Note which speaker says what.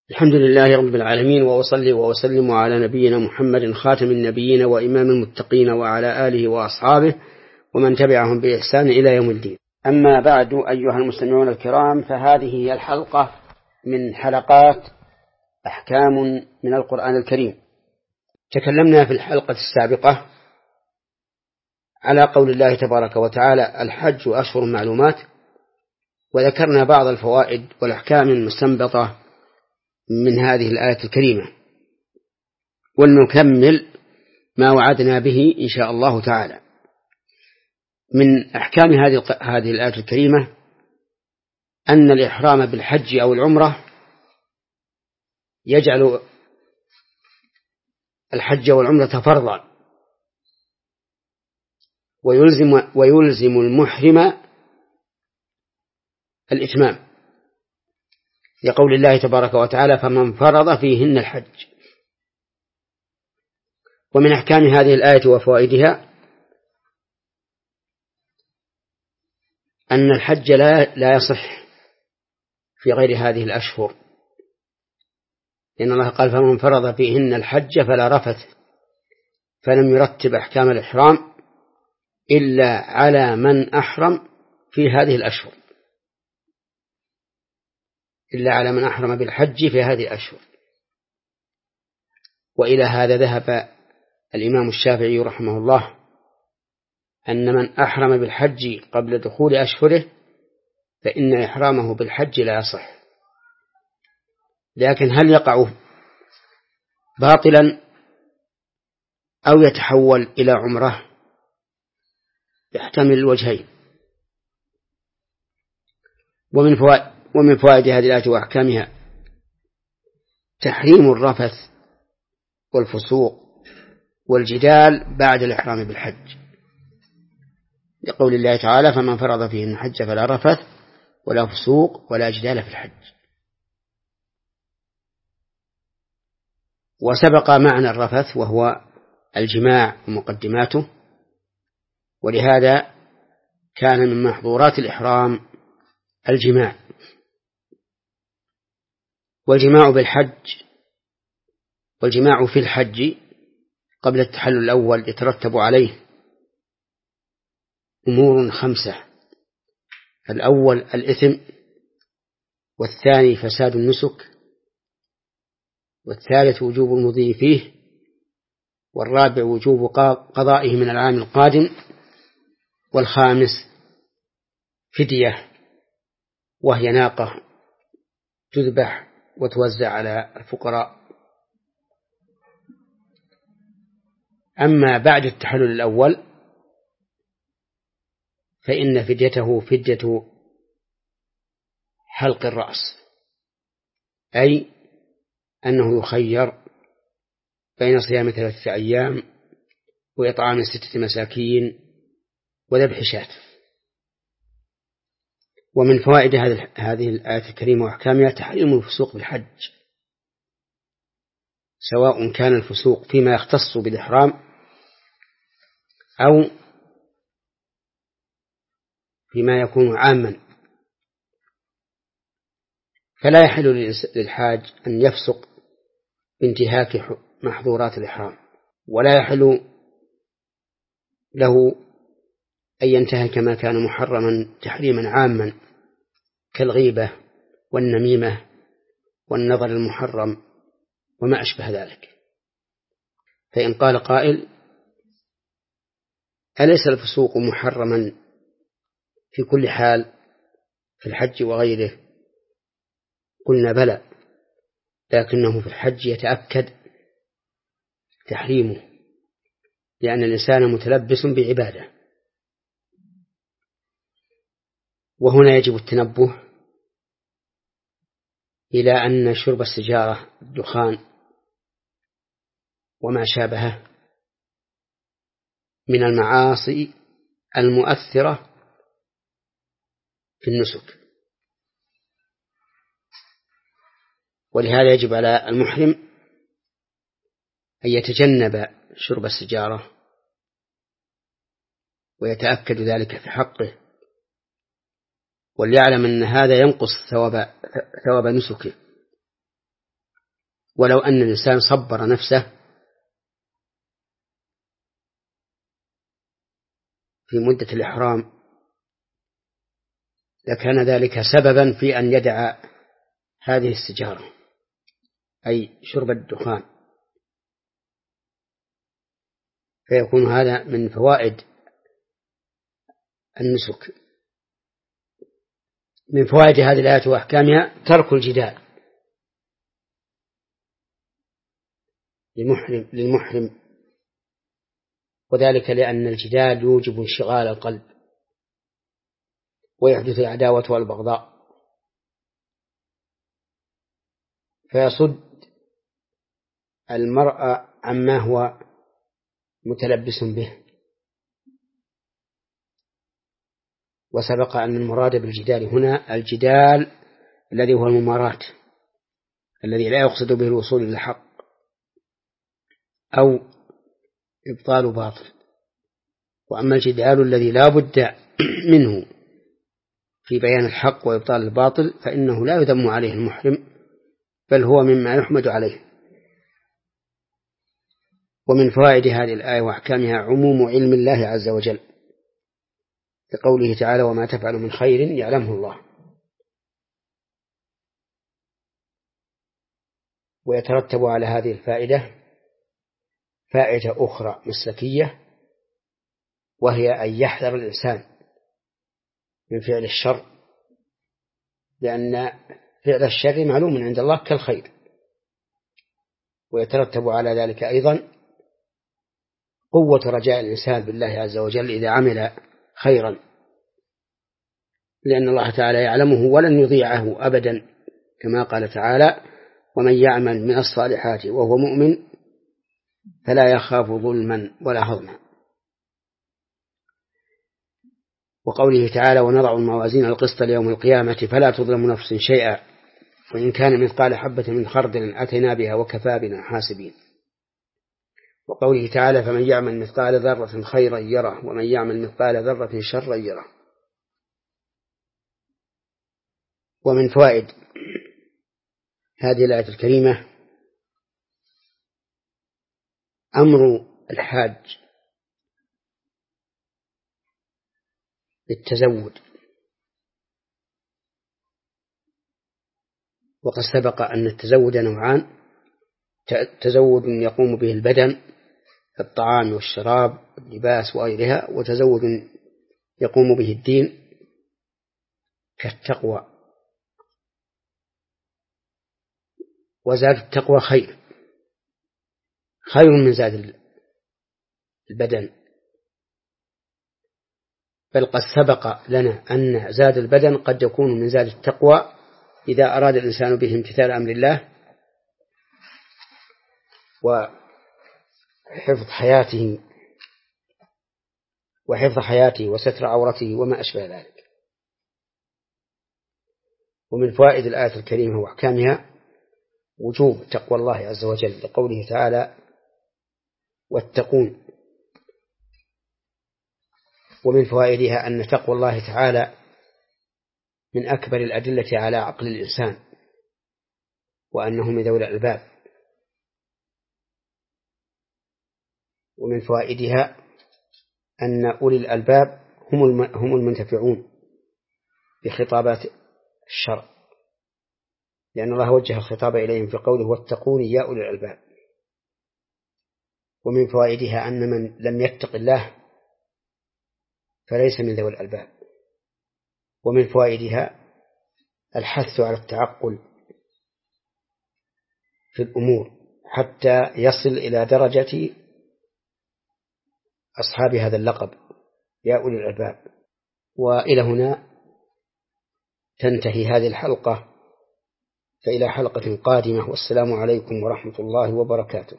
Speaker 1: الحمد لله رب العالمين، وأصلي وأسلم على نبينا محمد خاتم النبيين وإمام المتقين وعلى آله وأصحابه ومن تبعهم بإحسان إلى يوم الدين. أما بعد، أيها المستمعون الكرام، فهذه هي الحلقة من حلقات أحكام من القرآن الكريم. تكلمنا في الحلقة السابقة على قول الله تبارك وتعالى: الحج أشهر معلومات، وذكرنا بعض الفوائد والأحكام المستنبطة من هذه الآية الكريمة، ونكمل ما وعدنا به إن شاء الله تعالى. من أحكام هذه الآية الكريمة أن الإحرام بالحج أو العمرة يجعل الحج والعمرة فرضا، ويلزم المحرم الإتمام، لقول الله تبارك وتعالى: فمن فرض فيهن الحج. ومن أحكام هذه الآية وفوائدها أن الحج لا يصح في غير هذه الأشهر، لأن الله قال: فمن فرض فيهن الحج فلا رفث، فلم يرتب أحكام الإحرام إلا على من أحرم في هذه الأشهر، إلا على من أحرم بالحج في هذه الأشهر. وإلى هذا ذهب الإمام الشافعي رحمه الله، أن من أحرم بالحج قبل دخول أشهره فإن إحرامه بالحج لا يصح. لكن هل يقع باطلا أو يتحول إلى عمره؟ يحتمل الوجهين. ومن فوائد هذه الآية وأحكامها تحريم الرفث والفسوق والجدال بعد الإحرام بالحج، لقول الله تعالى: فمن فرض فيهن الحج فلا رفث ولا فسوق ولا جدال في الحج. وسبق معنى الرفث وهو الجماع ومقدماته، ولهذا كان من محظورات الإحرام الجماع. والجماع في الحج قبل التحلل الأول يترتب عليه أمور 5: الأول الإثم، والثاني فساد النسك، والثالث وجوب المضي فيه، والرابع وجوب قضائه من العام القادم، والخامس فدية، وهي ناقة تذبح وتوزع على الفقراء. أما بعد التحلل الأول فإن فديته فدية حلق الرأس، أي أنه يخير بين صيام 3 أيام وإطعام 6 مساكين وذبح شاة. ومن فوائد هذه الآية الكريمة وأحكامها تحريم الفسوق بالحج، سواء كان الفسوق فيما يختص بالإحرام أو فيما يكون عاما. فلا يحل للحاج أن يفسق بانتهاك محظورات الإحرام، ولا يحل له أن ينتهك ما كان محرما تحريما عاما كالغيبة والنميمة والنظر المحرم وما أشبه ذلك. فإن قال قائل: أليس الفسوق محرما في كل حال في الحج وغيره؟ قلنا: بلى، لكنه في الحج يتأكد تحريمه، لأن الإنسان متلبس بعبادة. وهنا يجب التنبه إلى أن شرب السجارة، الدخان وما شابهه من المعاصي المؤثرة في النسك، ولهذا يجب على المحرم أن يتجنب شرب السجارة ويتأكد ذلك في حقه، وليعلم أن هذا ينقص ثواب نسكه. ولو أن الإنسان صبر نفسه في مدة الإحرام لكان ذلك سببا في أن يدع هذه السجارة أي شرب الدخان، فيكون هذا من فوائد النسك. من فوائد هذه الآيات وأحكامها ترك الجدال للمحرم، وذلك لأن الجدال يوجب انشغال القلب ويحدث العداوة والبغضاء، فيصد المرء عما هو متلبس به. وسبق أن المراد بالجدال هنا الجدال الذي هو المماراة الذي لا يقصد به الوصول إلى الحق أو إبطال باطل. وأما الجدال الذي لا بد منه في بيان الحق وإبطال الباطل فإنه لا يذم عليه المحرم، بل هو مما يحمد عليه. ومن فوائد هذه الآية وأحكامها عموم علم الله عز وجل لقوله تعالى وما تفعل من خير يعلمه الله. ويترتب على هذه الفائدة فائدة أخرى مسلكية، وهي أن يحذر الإنسان من فعل الشر، لأن فعل الشر معلوم عند الله كالخير. ويترتب على ذلك أيضا قوة رجاء الإنسان بالله عز وجل إذا عمل خيرا، لأن الله تعالى يعلمه ولن يضيعه أبدا، كما قال تعالى ومن يعمل من الصالحات وهو مؤمن فلا يخاف ظلما ولا هضما. وقوله تعالى ونضع الموازين القسط ليوم القيامة فلا تظلم نفس شيئا وإن كان مثقال حبة من خردل أتينا بها وكفى بنا حاسبين. وقوله تعالى فمن يعمل مثقال ذرة خيرا يره ومن يعمل مثقال ذرة شرا يره. ومن فوائد هذه الآية الكريمة أمر الحاج بالتزود، وقد سبق أن التزود نوعان: تزود يقوم به البدن الطعام والشراب واللباس وغيرها، وتزود يقوم به الدين كالتقوى. وزاد التقوى خير من زاد البدن، بل قد سبق لنا أن زاد البدن قد يكون من زاد التقوى إذا أراد الإنسان به امتثال أمر الله وحفظ حياته وستر عورته وما أشبه ذلك. ومن فوائد الآية الكريمة وأحكامها وجوب تقوى الله عز وجل لقوله تعالى واتقون. ومن فوائدها أن تقوى الله تعالى من أكبر الأدلة على عقل الإنسان وأنه من ذوي الألباب. ومن فوائدها أن أولي الألباب هم المنتفعون بخطابات الشرع، لأن الله وجه الخطاب إليهم في قوله واتقون يا أولي الألباب. ومن فوائدها أن من لم يتق الله فليس من ذوي الألباب. ومن فوائدها الحث على التعقل في الأمور حتى يصل إلى درجة أصحاب هذا اللقب يا أولي الألباب. وإلى هنا تنتهي هذه الحلقة، فإلى حلقة قادمة، والسلام عليكم ورحمة الله وبركاته.